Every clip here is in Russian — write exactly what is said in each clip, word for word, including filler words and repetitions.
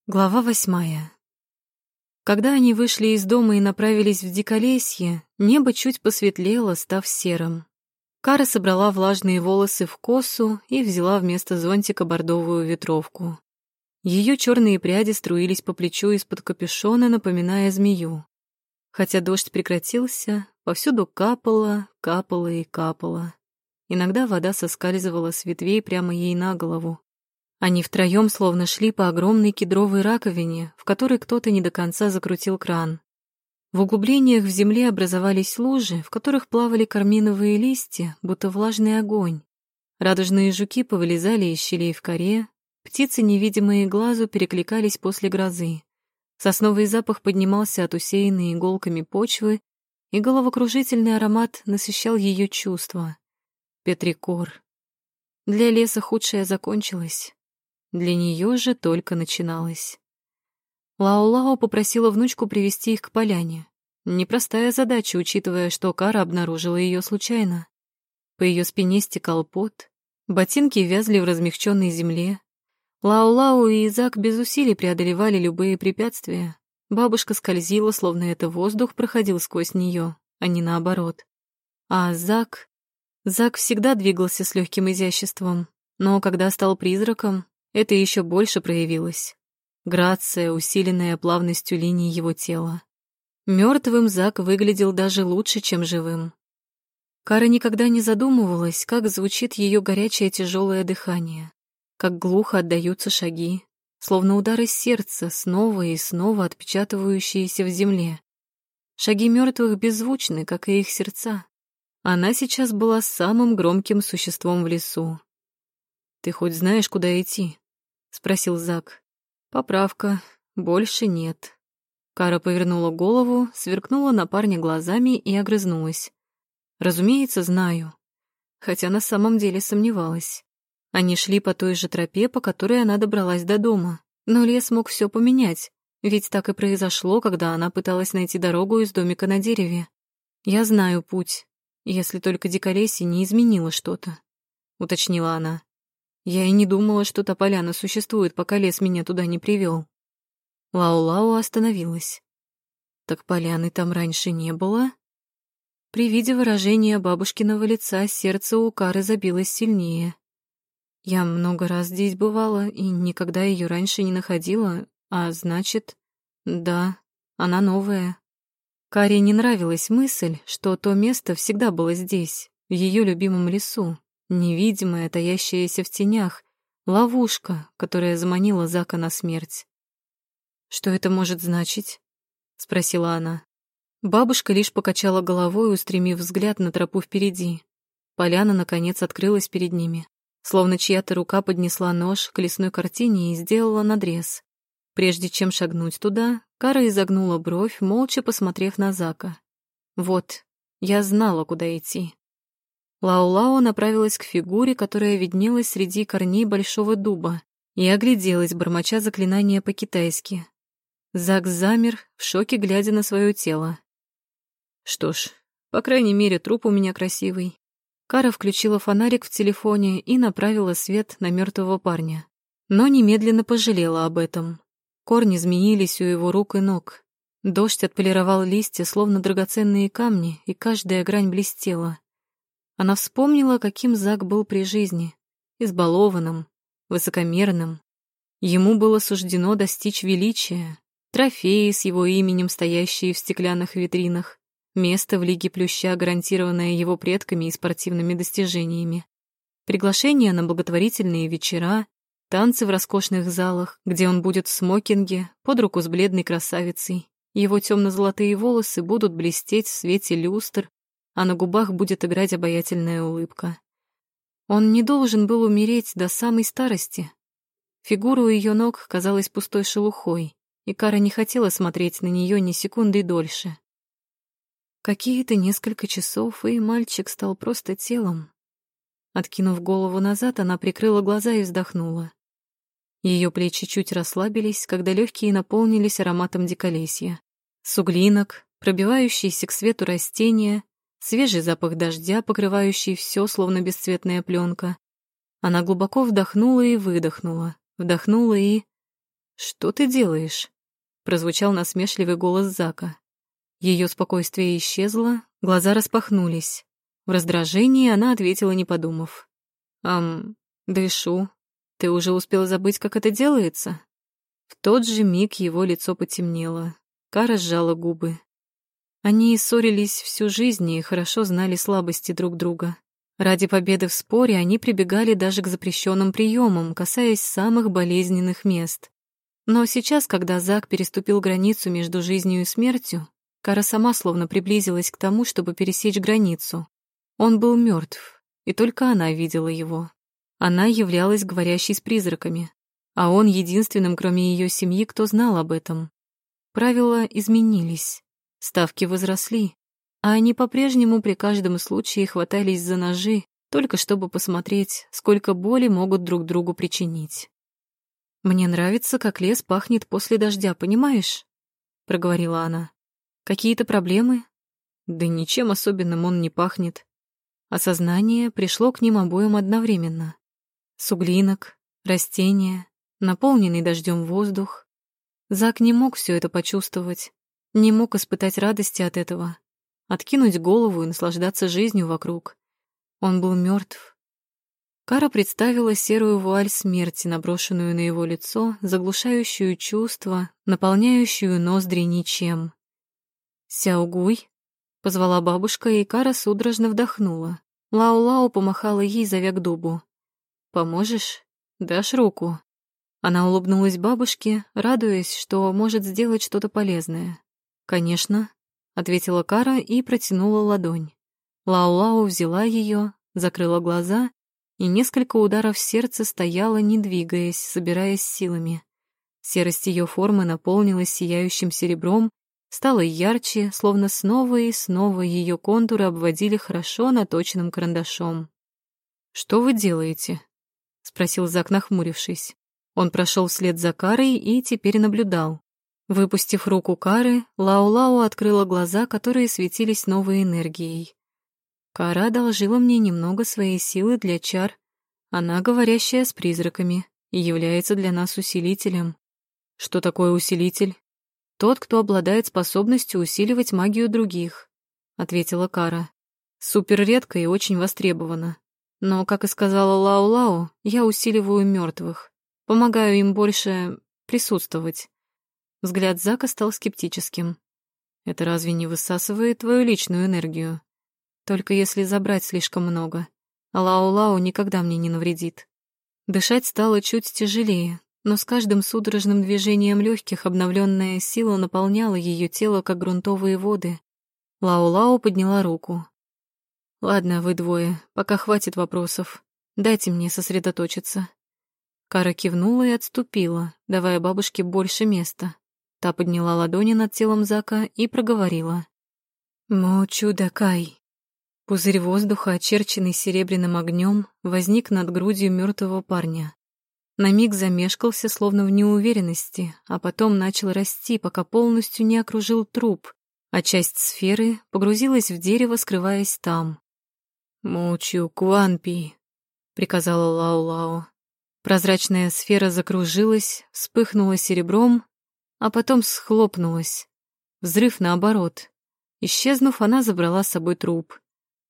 Глава восьмая. Когда они вышли из дома и направились в Диколесье, небо чуть посветлело, став серым. Кара собрала влажные волосы в косу и взяла вместо зонтика бордовую ветровку. Ее черные пряди струились по плечу из-под капюшона, напоминая змею. Хотя дождь прекратился, повсюду капало, капало и капало. Иногда вода соскальзывала с ветвей прямо ей на голову. Они втроем словно шли по огромной кедровой раковине, в которой кто-то не до конца закрутил кран. В углублениях в земле образовались лужи, в которых плавали карминовые листья, будто влажный огонь. Радужные жуки повылезали из щелей в коре, птицы, невидимые глазу, перекликались после грозы. Сосновый запах поднимался от усеянной иголками почвы, и головокружительный аромат насыщал ее чувства. Петрикор. Для леса худшее закончилось. Для нее же только начиналось. Лао-Лао попросила внучку привести их к поляне. Непростая задача, учитывая, что Кара обнаружила ее случайно. По ее спине стекал пот, ботинки вязли в размягченной земле. Лао-Лао и Зак без усилий преодолевали любые препятствия. Бабушка скользила, словно это воздух проходил сквозь нее, а не наоборот. А Зак... Зак всегда двигался с легким изяществом, но когда стал призраком, это еще больше проявилось. Грация, усиленная плавностью линий его тела. Мертвым Зак выглядел даже лучше, чем живым. Кара никогда не задумывалась, как звучит ее горячее тяжелое дыхание, как глухо отдаются шаги, словно удары сердца, снова и снова отпечатывающиеся в земле. Шаги мертвых беззвучны, как и их сердца. Она сейчас была самым громким существом в лесу. «Ты хоть знаешь, куда идти?» — спросил Зак. «Поправка. Больше нет». Кара повернула голову, сверкнула на парня глазами и огрызнулась. «Разумеется, знаю». Хотя на самом деле сомневалась. Они шли по той же тропе, по которой она добралась до дома. Но лес мог все поменять, ведь так и произошло, когда она пыталась найти дорогу из домика на дереве. «Я знаю путь, если только Диколесье не изменило что-то», — уточнила она. «Я и не думала, что та поляна существует, пока лес меня туда не привел». Лао-Лао остановилась. «Так поляны там раньше не было?» При виде выражения бабушкиного лица сердце у Кары забилось сильнее. «Я много раз здесь бывала и никогда ее раньше не находила, а значит, да, она новая». Каре не нравилась мысль, что то место всегда было здесь, в ее любимом лесу. Невидимая, таящаяся в тенях, ловушка, которая заманила Зака на смерть. «Что это может значить?» — спросила она. Бабушка лишь покачала головой, устремив взгляд на тропу впереди. Поляна, наконец, открылась перед ними, словно чья-то рука поднесла нож к лесной картине и сделала надрез. Прежде чем шагнуть туда, Кара изогнула бровь, молча посмотрев на Зака. «Вот, я знала, куда идти». Лао-Лао направилась к фигуре, которая виднелась среди корней большого дуба, и огляделась, бормоча заклинания по-китайски. Зак замер, в шоке глядя на свое тело. «Что ж, по крайней мере, труп у меня красивый». Кара включила фонарик в телефоне и направила свет на мертвого парня. Но немедленно пожалела об этом. Корни змеились у его рук и ног. Дождь отполировал листья, словно драгоценные камни, и каждая грань блестела. Она вспомнила, каким Зак был при жизни, избалованным, высокомерным. Ему было суждено достичь величия, трофеи с его именем, стоящие в стеклянных витринах, место в Лиге Плюща, гарантированное его предками и спортивными достижениями, приглашения на благотворительные вечера, танцы в роскошных залах, где он будет в смокинге, под руку с бледной красавицей. Его темно-золотые волосы будут блестеть в свете люстр, а на губах будет играть обаятельная улыбка. Он не должен был умереть до самой старости. Фигура у ее ног казалась пустой шелухой, и Кара не хотела смотреть на нее ни секунды дольше. Какие-то несколько часов, и мальчик стал просто телом. Откинув голову назад, она прикрыла глаза и вздохнула. Ее плечи чуть расслабились, когда легкие наполнились ароматом диколесья. Суглинок, пробивающиеся к свету растения, свежий запах дождя, покрывающий все, словно бесцветная пленка. Она глубоко вдохнула и выдохнула, вдохнула и... «Что ты делаешь?» — прозвучал насмешливый голос Зака. Ее спокойствие исчезло, глаза распахнулись. В раздражении она ответила, не подумав. «Ам, дышу. Ты уже успел забыть, как это делается?» В тот же миг его лицо потемнело. Кара сжала губы. Они ссорились всю жизнь и хорошо знали слабости друг друга. Ради победы в споре они прибегали даже к запрещенным приемам, касаясь самых болезненных мест. Но сейчас, когда Зак переступил границу между жизнью и смертью, Кара сама словно приблизилась к тому, чтобы пересечь границу. Он был мертв, и только она видела его. Она являлась говорящей с призраками, а он единственным, кроме ее семьи, кто знал об этом. Правила изменились, ставки возросли, а они по-прежнему при каждом случае хватались за ножи, только чтобы посмотреть, сколько боли могут друг другу причинить. «Мне нравится, как лес пахнет после дождя, понимаешь?» — проговорила она. «Какие-то проблемы?» «Да ничем особенным он не пахнет». Осознание пришло к ним обоим одновременно. Суглинок, растения, наполненный дождем воздух. Зак не мог все это почувствовать, не мог испытать радости от этого, откинуть голову и наслаждаться жизнью вокруг. Он был мертв. Кара представила серую вуаль смерти, наброшенную на его лицо, заглушающую чувства, наполняющую ноздри ничем. «Сяогуй», — позвала бабушка, и Кара судорожно вдохнула. Лао-Лао помахала ей, зовя к дубу. «Поможешь? Дашь руку?» Она улыбнулась бабушке, радуясь, что может сделать что-то полезное. «Конечно», — ответила Кара и протянула ладонь. Лао-Лао взяла ее, закрыла глаза и несколько ударов сердца стояла, не двигаясь, собираясь силами. Серость ее формы наполнилась сияющим серебром, стала ярче, словно снова и снова ее контуры обводили хорошо наточенным карандашом. «Что вы делаете?» — спросил Зак, нахмурившись. Он прошел вслед за Карой и теперь наблюдал. Выпустив руку Кары, Лао-Лао открыла глаза, которые светились новой энергией. «Кара одолжила мне немного своей силы для чар. Она говорящая с призраками и является для нас усилителем». «Что такое усилитель?» «Тот, кто обладает способностью усиливать магию других», — ответила Кара. «Супер редко и очень востребована. Но, как и сказала Лао-Лао, я усиливаю мертвых, помогаю им больше присутствовать». Взгляд Зака стал скептическим. «Это разве не высасывает твою личную энергию? Только если забрать слишком много. А Лао-Лао никогда мне не навредит». Дышать стало чуть тяжелее, но с каждым судорожным движением легких обновленная сила наполняла ее тело, как грунтовые воды. Лао-Лао подняла руку. «Ладно, вы двое, пока хватит вопросов. Дайте мне сосредоточиться». Кара кивнула и отступила, давая бабушке больше места. Та подняла ладони над телом Зака и проговорила. «Мо-чу-да-кай». Пузырь воздуха, очерченный серебряным огнем, возник над грудью мертвого парня. На миг замешкался, словно в неуверенности, а потом начал расти, пока полностью не окружил труп, а часть сферы погрузилась в дерево, скрываясь там. «Мучу Куанпи», — приказала Лао-Лао. Прозрачная сфера закружилась, вспыхнула серебром, а потом схлопнулась. Взрыв наоборот. Исчезнув, она забрала с собой труп.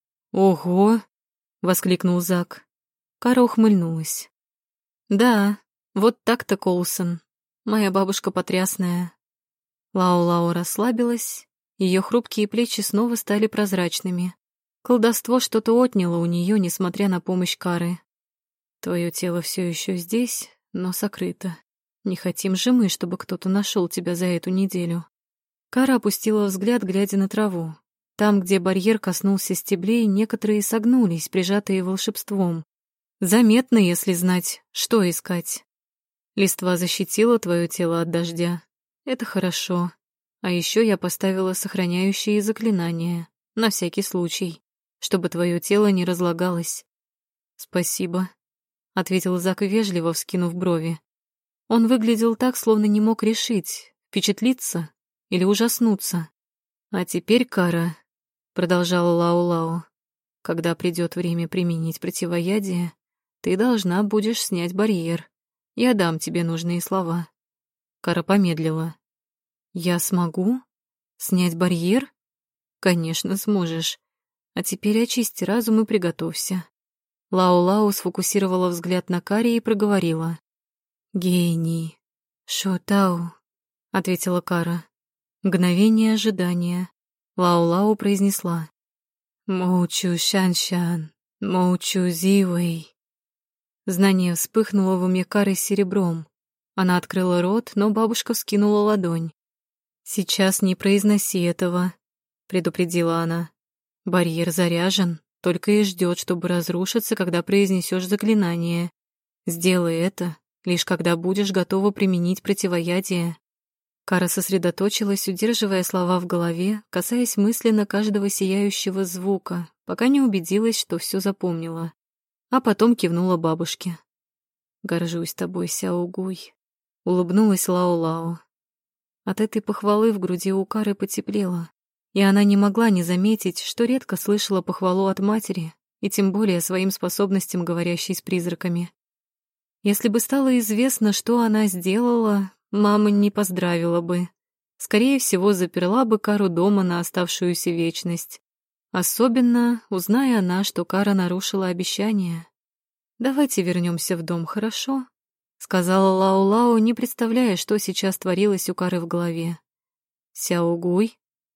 «Ого!» — воскликнул Зак. Кара ухмыльнулась. «Да, вот так-то, Коулсон. Моя бабушка потрясная». Лао-Лао расслабилась, ее хрупкие плечи снова стали прозрачными. Колдовство что-то отняло у нее, несмотря на помощь Кары. «Твое тело все еще здесь, но сокрыто. Не хотим же мы, чтобы кто-то нашел тебя за эту неделю». Кара опустила взгляд, глядя на траву. Там, где барьер коснулся стеблей, некоторые согнулись, прижатые волшебством. Заметно, если знать, что искать. Листва защитила твое тело от дождя. Это хорошо. А еще я поставила сохраняющие заклинания, на всякий случай, чтобы твое тело не разлагалось. Спасибо, — ответил Зак вежливо, вскинув брови. Он выглядел так, словно не мог решить, впечатлиться или ужаснуться. «А теперь, Кара», — продолжала Лао-Лао, — «когда придет время применить противоядие, ты должна будешь снять барьер. Я дам тебе нужные слова. Кара помедлила. «Я смогу? Снять барьер? Конечно, сможешь. А теперь очисти разум и приготовься». Лао-Лао сфокусировала взгляд на Каре и проговорила. «Гений. Шо-Тау», — ответила Кара. Мгновение ожидания. Лао-Лао произнесла. «Моучу Шан-Шан, Моучу Зивэй». Знание вспыхнуло в уме Кары серебром. Она открыла рот, но бабушка вскинула ладонь. «Сейчас не произноси этого», — предупредила она. «Барьер заряжен, только и ждет, чтобы разрушиться, когда произнесешь заклинание. Сделай это, лишь когда будешь готова применить противоядие». Кара сосредоточилась, удерживая слова в голове, касаясь мысленно каждого сияющего звука, пока не убедилась, что все запомнила. А потом кивнула бабушке. «Горжусь тобой, Сяогуй», — улыбнулась Лао-Лао. От этой похвалы в груди у Кары потеплело, и она не могла не заметить, что редко слышала похвалу от матери, и тем более своим способностям, говорящей с призраками. Если бы стало известно, что она сделала, мама не поздравила бы. Скорее всего, заперла бы Кару дома на оставшуюся вечность. Особенно, узная она, что Кара нарушила обещание. «Давайте вернемся в дом, хорошо?» — сказала Лао-Лао, не представляя, что сейчас творилось у Кары в голове. «Сяогуй?»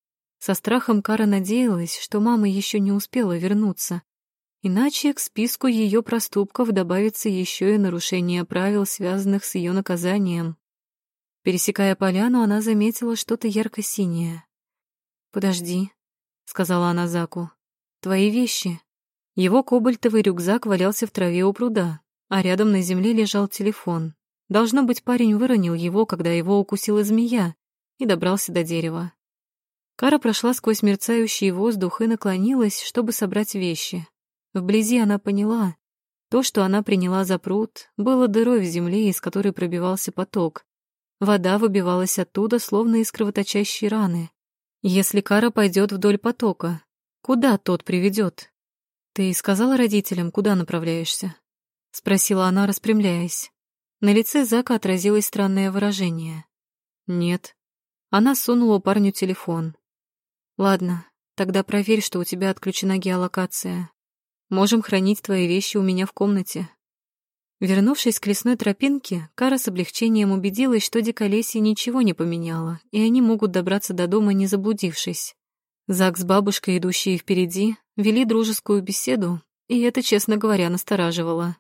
Со страхом Кара надеялась, что мама еще не успела вернуться, иначе к списку ее проступков добавится еще и нарушение правил, связанных с ее наказанием. Пересекая поляну, она заметила что-то ярко-синее. «Подожди», — сказала она Заку, — «твои вещи». Его кобальтовый рюкзак валялся в траве у пруда, а рядом на земле лежал телефон. Должно быть, парень выронил его, когда его укусила змея, и добрался до дерева. Кара прошла сквозь мерцающий воздух и наклонилась, чтобы собрать вещи. Вблизи она поняла, то, что она приняла за пруд, было дырой в земле, из которой пробивался поток. Вода выбивалась оттуда, словно из кровоточащей раны. Если Кара пойдет вдоль потока, куда тот приведет? «Ты сказала родителям, куда направляешься?» — спросила она, распрямляясь. На лице Зака отразилось странное выражение. «Нет». Она сунула парню телефон. «Ладно, тогда проверь, что у тебя отключена геолокация. Можем хранить твои вещи у меня в комнате». Вернувшись к лесной тропинке, Кара с облегчением убедилась, что диколесье ничего не поменяло, и они могут добраться до дома, не заблудившись. Зак с бабушкой, идущие впереди, вели дружескую беседу, и это, честно говоря, настораживало.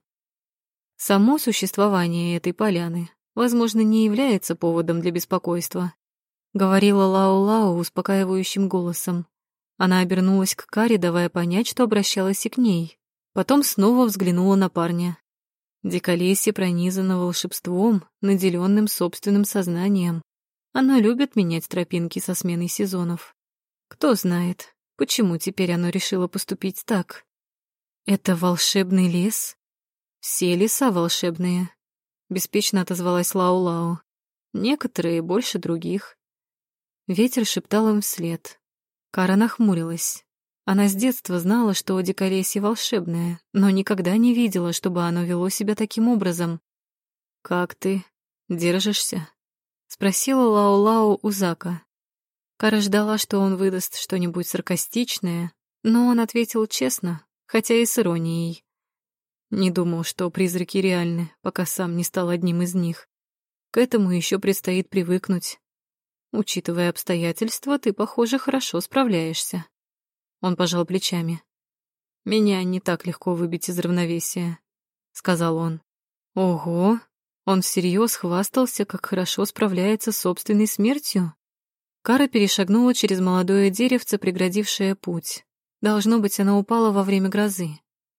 Само существование этой поляны, возможно, не является поводом для беспокойства, говорила Лао-Лао успокаивающим голосом. Она обернулась к Каре, давая понять, что обращалась и к ней. Потом снова взглянула на парня. Диколесье пронизано волшебством, наделенным собственным сознанием. Оно любит менять тропинки со сменой сезонов. Кто знает, почему теперь оно решило поступить так? Это волшебный лес? Все леса волшебные, беспечно отозвалась Лао-Лао. Некоторые больше других. Ветер шептал им вслед. Кара нахмурилась. Она с детства знала, что диколесье волшебное, но никогда не видела, чтобы оно вело себя таким образом. «Как ты? Держишься?» — спросила Лао-Лао у Зака. Кара ждала, что он выдаст что-нибудь саркастичное, но он ответил честно, хотя и с иронией. Не думал, что призраки реальны, пока сам не стал одним из них. К этому еще предстоит привыкнуть. Учитывая обстоятельства, ты, похоже, хорошо справляешься. Он пожал плечами. «Меня не так легко выбить из равновесия», — сказал он. «Ого!» Он всерьез хвастался, как хорошо справляется с собственной смертью. Кара перешагнула через молодое деревце, преградившее путь. Должно быть, она упала во время грозы.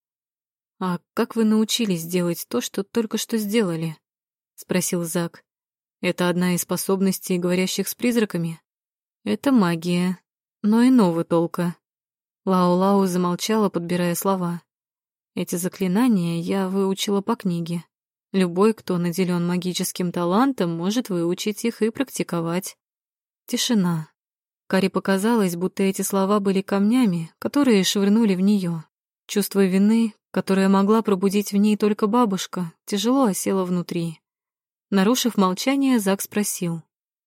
«А как вы научились делать то, что только что сделали?» — спросил Зак. «Это одна из способностей, говорящих с призраками?» «Это магия, но иного толка». Лао-Лао замолчала, подбирая слова. «Эти заклинания я выучила по книге. Любой, кто наделен магическим талантом, может выучить их и практиковать». Тишина. Каре показалось, будто эти слова были камнями, которые швырнули в нее. Чувство вины, которое могла пробудить в ней только бабушка, тяжело осело внутри. Нарушив молчание, Зак спросил.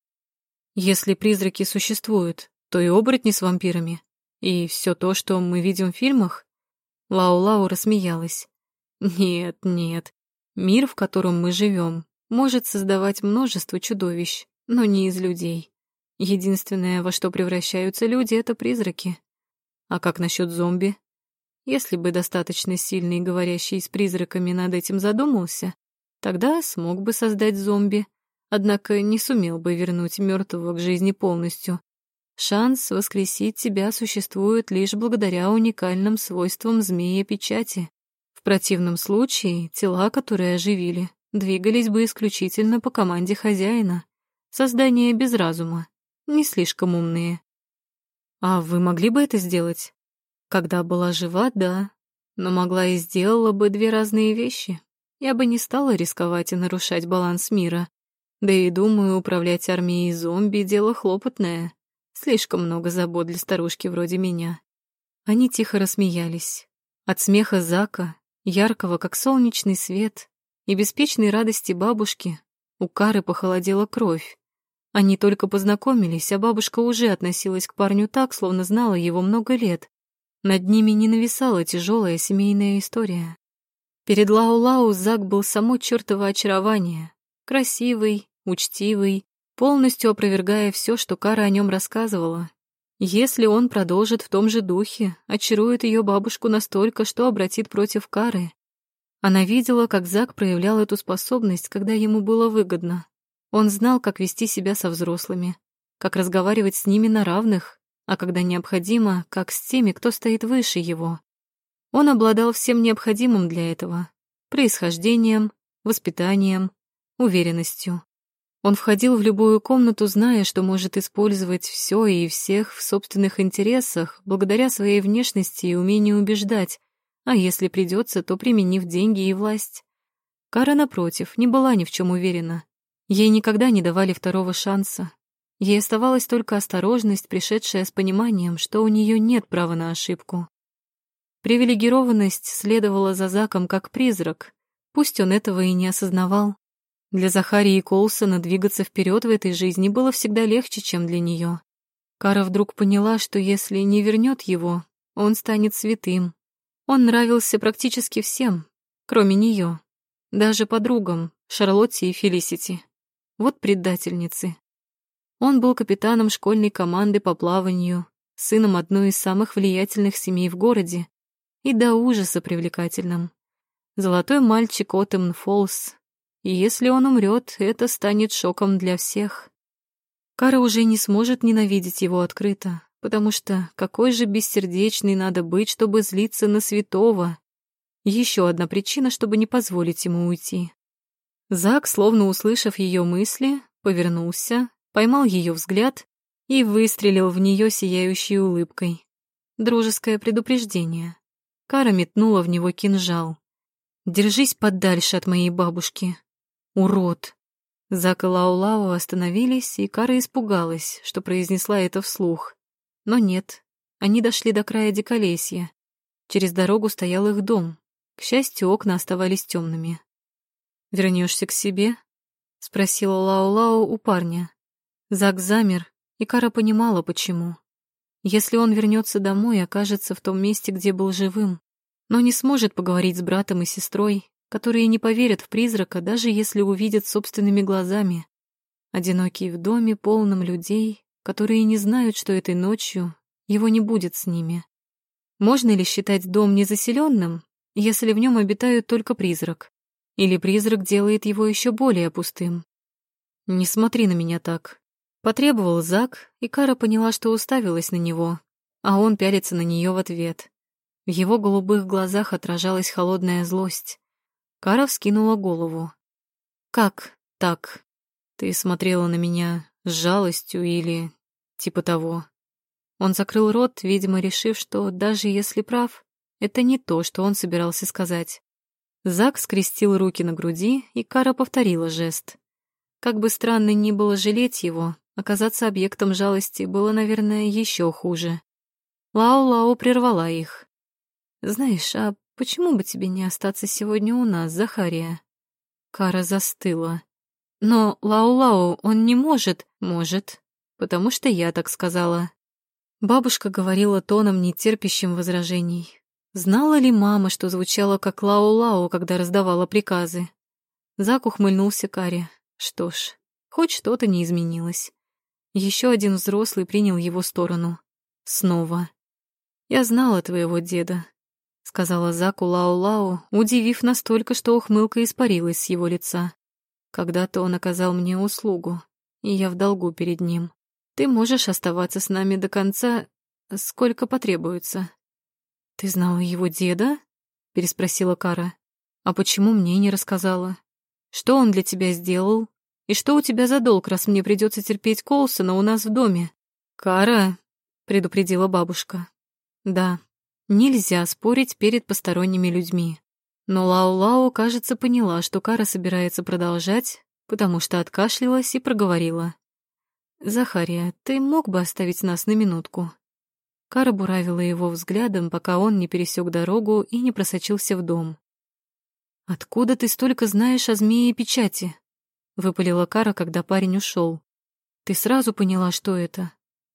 «Если призраки существуют, то и оборотни с вампирами. И все то, что мы видим в фильмах?» Лау-Лау рассмеялась. «Нет, нет. Мир, в котором мы живем, может создавать множество чудовищ, но не из людей. Единственное, во что превращаются люди, — это призраки. А как насчет зомби? Если бы достаточно сильный говорящий с призраками над этим задумался, тогда смог бы создать зомби, однако не сумел бы вернуть мертвого к жизни полностью. Шанс воскресить тебя существует лишь благодаря уникальным свойствам змея-печати. В противном случае тела, которые оживили, двигались бы исключительно по команде хозяина. Создания без разума, не слишком умные. А вы могли бы это сделать? Когда была жива, да, но могла и сделала бы две разные вещи. Я бы не стала рисковать и нарушать баланс мира. Да и, думаю, управлять армией зомби — дело хлопотное. Слишком много забот для старушки вроде меня. Они тихо рассмеялись. От смеха Зака, яркого, как солнечный свет, и беспечной радости бабушки у Кары похолодела кровь. Они только познакомились, а бабушка уже относилась к парню так, словно знала его много лет. Над ними не нависала тяжелая семейная история. Перед Лау-Лау Зак был само чёртово очарование. Красивый, учтивый, полностью опровергая все, что Кара о нем рассказывала. Если он продолжит в том же духе, очарует ее бабушку настолько, что обратит против Кары. Она видела, как Зак проявлял эту способность, когда ему было выгодно. Он знал, как вести себя со взрослыми, как разговаривать с ними на равных, а когда необходимо, как с теми, кто стоит выше его. Он обладал всем необходимым для этого — происхождением, воспитанием, уверенностью. Он входил в любую комнату, зная, что может использовать все и всех в собственных интересах, благодаря своей внешности и умению убеждать, а если придется, то применив деньги и власть. Кара, напротив, не была ни в чем уверена. Ей никогда не давали второго шанса. Ей оставалась только осторожность, пришедшая с пониманием, что у нее нет права на ошибку. Привилегированность следовала за Заком как призрак, пусть он этого и не осознавал. Для Захарии Коулсона двигаться вперед в этой жизни было всегда легче, чем для нее. Кара вдруг поняла, что если не вернет его, он станет святым. Он нравился практически всем, кроме нее, даже подругам Шарлотте и Фелисити. Вот предательницы. Он был капитаном школьной команды по плаванию, сыном одной из самых влиятельных семей в городе и до ужаса привлекательным. Золотой мальчик Оттемн Фоллс. И если он умрет, это станет шоком для всех. Кара уже не сможет ненавидеть его открыто, потому что какой же бессердечной надо быть, чтобы злиться на святого. Еще одна причина, чтобы не позволить ему уйти. Зак, словно услышав ее мысли, повернулся, поймал ее взгляд и выстрелил в нее сияющей улыбкой. Дружеское предупреждение. Кара метнула в него кинжал. «Держись подальше от моей бабушки. Урод!» Зак и Лау-Лау остановились, и Кара испугалась, что произнесла это вслух. Но нет, они дошли до края диколесья. Через дорогу стоял их дом. К счастью, окна оставались темными. «Вернешься к себе?» — спросила Лау-Лау у парня. Зак замер, и Кара понимала, почему. Если он вернется домой, окажется в том месте, где был живым, но не сможет поговорить с братом и сестрой, которые не поверят в призрака, даже если увидят собственными глазами. Одинокий в доме, полном людей, которые не знают, что этой ночью его не будет с ними. Можно ли считать дом незаселенным, если в нем обитают только призрак? Или призрак делает его еще более пустым? «Не смотри на меня так», — потребовал Зак, и Кара поняла, что уставилась на него, а он пялится на нее в ответ. В его голубых глазах отражалась холодная злость. Кара вскинула голову. «Как так? Ты смотрела на меня с жалостью или типа того?» Он закрыл рот, видимо, решив, что даже если прав, это не то, что он собирался сказать. Зак скрестил руки на груди, и Кара повторила жест. Как бы странно ни было жалеть его, оказаться объектом жалости было, наверное, еще хуже. Лау-Лау прервала их. «Знаешь, а почему бы тебе не остаться сегодня у нас, Захария?» Кара застыла. Но Лау-Лау он не может. Может, потому что я так сказала. Бабушка говорила тоном, нетерпящим возражений. Знала ли мама, что звучало как Лау-Лау, когда раздавала приказы? Зак ухмыльнулся Каре. Что ж, хоть что-то не изменилось. Еще один взрослый принял его сторону. Снова. «Я знала твоего деда», — сказала Заку Лау-Лау, удивив настолько, что ухмылка испарилась с его лица. «Когда-то он оказал мне услугу, и я в долгу перед ним. Ты можешь оставаться с нами до конца, сколько потребуется». «Ты знала его деда?» — переспросила Кара. «А почему мне не рассказала? Что он для тебя сделал? И что у тебя за долг, раз мне придется терпеть Коулсона у нас в доме?» «Кара», — предупредила бабушка. «Да, нельзя спорить перед посторонними людьми». Но Лау-Лау, кажется, поняла, что Кара собирается продолжать, потому что откашлялась и проговорила. «Захария, ты мог бы оставить нас на минутку?» Кара буравила его взглядом, пока он не пересек дорогу и не просочился в дом. «Откуда ты столько знаешь о змее печати?» — выпалила Кара, когда парень ушел. «Ты сразу поняла, что это?»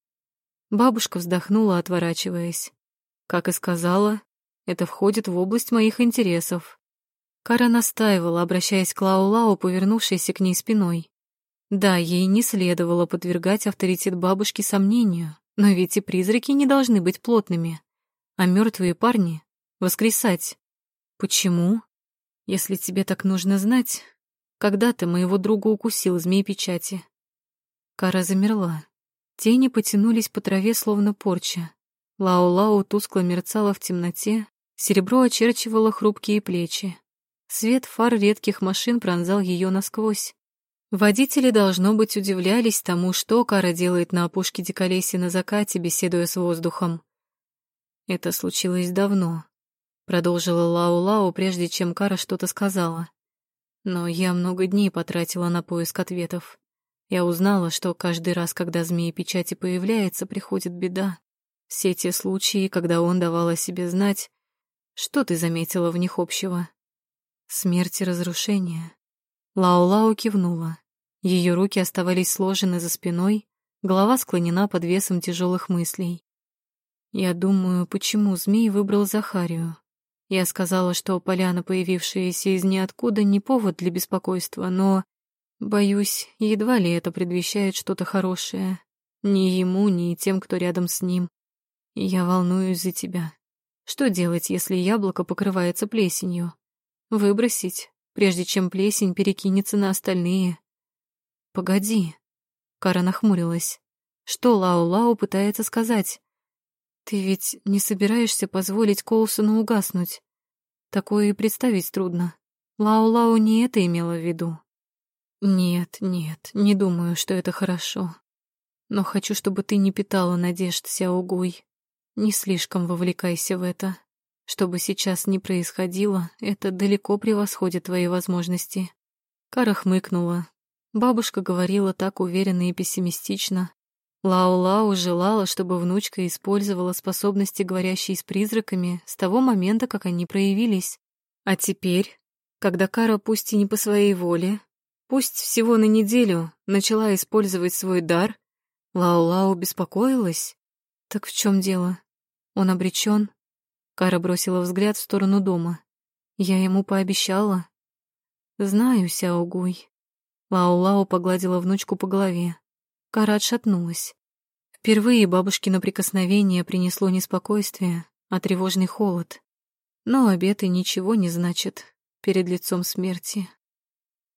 Бабушка вздохнула, отворачиваясь. «Как и сказала, это входит в область моих интересов». Кара настаивала, обращаясь к Лау-Лау, повернувшейся к ней спиной. Да, ей не следовало подвергать авторитет бабушки сомнению, но ведь и призраки не должны быть плотными, а мертвые парни — воскресать. Почему? Если тебе так нужно знать, когда-то моего друга укусил змей печати. Кара замерла. Тени потянулись по траве, словно порча. Лау-Лау тускло мерцала в темноте, серебро очерчивало хрупкие плечи. Свет фар редких машин пронзал ее насквозь. Водители, должно быть, удивлялись тому, что Кара делает на опушке Диколесья на закате, беседуя с воздухом. «Это случилось давно», — продолжила Лау-Лау, прежде чем Кара что-то сказала. «Но я много дней потратила на поиск ответов. Я узнала, что каждый раз, когда змея печати появляется, приходит беда. Все те случаи, когда он давал о себе знать, что ты заметила в них общего?» «Смерть и разрушение». Лау-Лау кивнула. Ее руки оставались сложены за спиной, голова склонена под весом тяжелых мыслей. «Я думаю, почему змей выбрал Захарию. Я сказала, что поляна, появившаяся из ниоткуда, не повод для беспокойства, но, боюсь, едва ли это предвещает что-то хорошее. Ни ему, ни тем, кто рядом с ним. И я волнуюсь за тебя. Что делать, если яблоко покрывается плесенью? Выбросить, прежде чем плесень перекинется на остальные?» «Погоди», — Кара нахмурилась. «Что Лау-Лау пытается сказать? Ты ведь не собираешься позволить Коулсону угаснуть? Такое и представить трудно. Лау-Лау не это имела в виду». «Нет, нет, не думаю, что это хорошо. Но хочу, чтобы ты не питала надежд, Сяогуй. Не слишком вовлекайся в это. Что бы сейчас ни происходило, это далеко превосходит твои возможности». Кара хмыкнула. Бабушка говорила так уверенно и пессимистично. Лау-Лау желала, чтобы внучка использовала способности, говорящие с призраками, с того момента, как они проявились. А теперь, когда Кара, пусть и не по своей воле, пусть всего на неделю, начала использовать свой дар, Лау-Лау беспокоилась. Так в чем дело? Он обречен? Кара бросила взгляд в сторону дома. Я ему пообещала. Знаю, Сяогуй. Лау-Лау погладила внучку по голове. Кара отшатнулась. Впервые бабушкино прикосновение принесло не спокойствие, а тревожный холод. Но обеты ничего не значат перед лицом смерти.